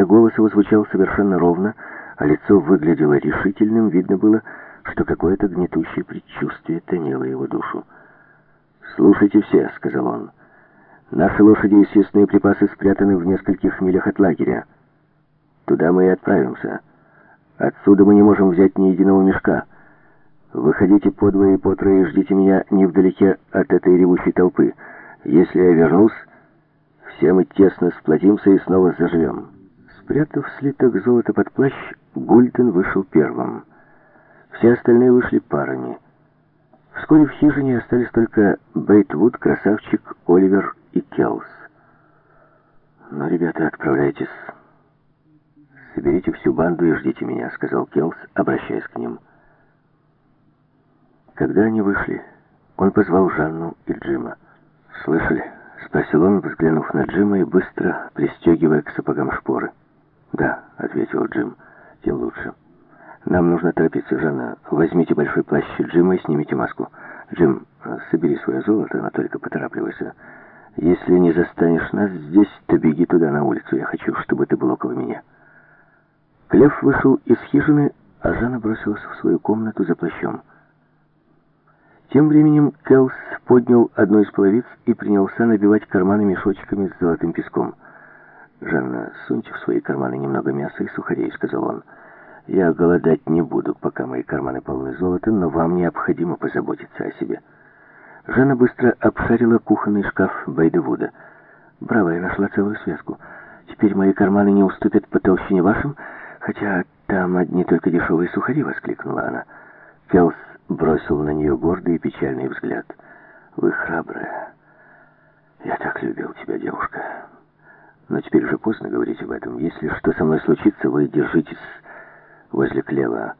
голос его звучал совершенно ровно, а лицо выглядело решительным. Видно было, что какое-то гнетущее предчувствие томило его душу. «Слушайте все», — сказал он. «Наши лошади и съестные припасы спрятаны в нескольких милях от лагеря. Туда мы и отправимся. Отсюда мы не можем взять ни единого мешка. Выходите по двое и по трое и ждите меня невдалеке от этой ревущей толпы. Если я вернусь, все мы тесно сплотимся и снова заживем». Спрятав слиток золота под плащ, Гульден вышел первым. Все остальные вышли парами. Вскоре в хижине остались только Бейтвуд, Красавчик, Оливер и Келс. «Ну, ребята, отправляйтесь. Соберите всю банду и ждите меня», — сказал Келс, обращаясь к ним. Когда они вышли, он позвал Жанну и Джима. «Слышали?» — спросил он, взглянув на Джима и быстро пристегивая к сапогам шпоры. «Да», — ответил Джим, — «тем лучше. Нам нужно торопиться, Жанна. Возьмите большой плащ Джима и снимите маску. Джим, собери свое золото, но только поторапливайся. Если не застанешь нас здесь, то беги туда, на улицу. Я хочу, чтобы ты был около меня». Клев вышел из хижины, а Жанна бросилась в свою комнату за плащом. Тем временем Келс поднял одну из половиц и принялся набивать карманы мешочками с золотым песком. «Жанна, суньте в свои карманы немного мяса и сухарей», — сказал он. «Я голодать не буду, пока мои карманы полны золота, но вам необходимо позаботиться о себе». Жанна быстро обшарила кухонный шкаф Бейдевуда. «Браво, я нашла целую связку. Теперь мои карманы не уступят по толщине вашим, хотя там одни только дешевые сухари», — воскликнула она. Келс бросил на нее гордый и печальный взгляд. «Вы храбрая. Я так любил тебя, девушка. Но теперь уже поздно говорить об этом. Если что со мной случится, вы держитесь возле Клева.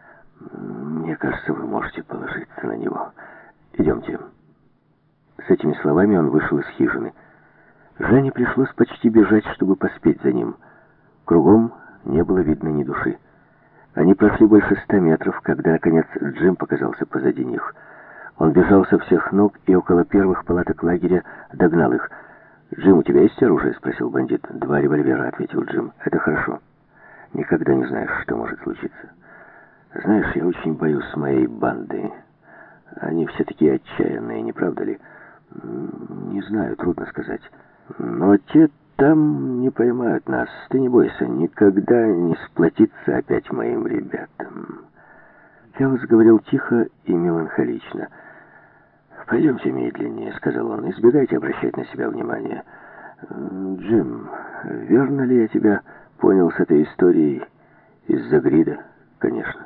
Мне кажется, вы можете положиться на него. Идемте». С этими словами он вышел из хижины. Жанне пришлось почти бежать, чтобы поспеть за ним. Кругом не было видно ни души. Они прошли больше 100 метров, когда, наконец, Джим показался позади них. Он бежал со всех ног и около первых палаток лагеря догнал их. «Джим, у тебя есть оружие?» — спросил бандит. «2 револьвера», — ответил Джим. «Это хорошо. Никогда не знаешь, что может случиться. Знаешь, я очень боюсь моей банды. Они все такие отчаянные, не правда ли?» «Не знаю, трудно сказать. Но те там не поймают нас. Ты не бойся, никогда не сплотиться опять моим ребятам». Келс говорил тихо и меланхолично. «Пойдемте медленнее», — сказал он. «Избегайте обращать на себя внимание. Джим, верно ли я тебя понял с этой историей из-за Грида?» «Конечно».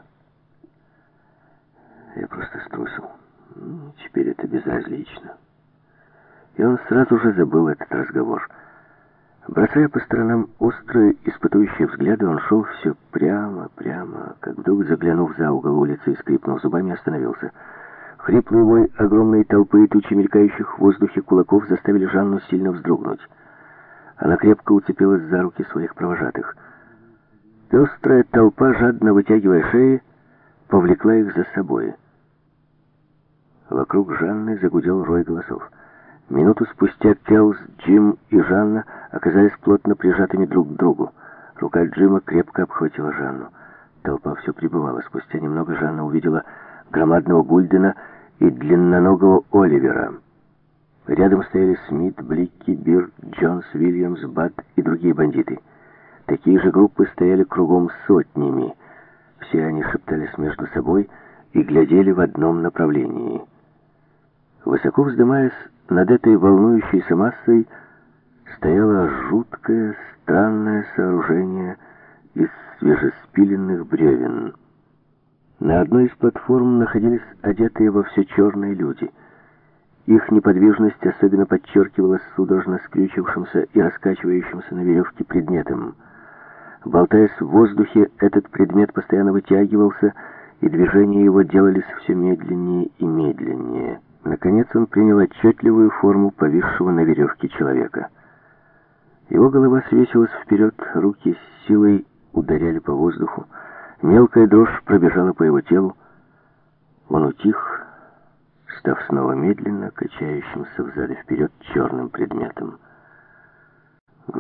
«Я просто струсил. Теперь это безразлично». И он сразу же забыл этот разговор. Бросая по сторонам острые, испытующие взгляды, он шел все прямо, как вдруг, заглянув за угол улицы и скрипнув зубами, остановился. Хриплый вой огромной толпы и тучи мелькающих в воздухе кулаков заставили Жанну сильно вздрогнуть. Она крепко уцепилась за руки своих провожатых. Пестрая толпа, жадно вытягивая шеи, повлекла их за собой. Вокруг Жанны загудел рой голосов. Минуту спустя Келс, Джим и Жанна оказались плотно прижатыми друг к другу. Рука Джима крепко обхватила Жанну. Толпа все прибывала. Спустя немного Жанна увидела громадного Гульдена и длинноногого Оливера. Рядом стояли Смит, Бликки, Бирд, Джонс, Уильямс, Бат и другие бандиты. Такие же группы стояли кругом сотнями. Все они шептались между собой и глядели в одном направлении. Высоко вздымаясь над этой волнующейся массой, стояло жуткое, странное сооружение из свежеспиленных бревен. На одной из платформ находились одетые во все черные люди. Их неподвижность особенно подчеркивалась судорожно скрючившимся и раскачивающимся на веревке предметом. Болтаясь в воздухе, этот предмет постоянно вытягивался, и движения его делались все медленнее и медленнее. Наконец он принял отчетливую форму повисшего на веревке человека. Его голова свесилась вперед, руки с силой ударяли по воздуху. Мелкая дрожь пробежала по его телу. Он утих, став снова медленно качающимся взад и вперед черным предметом.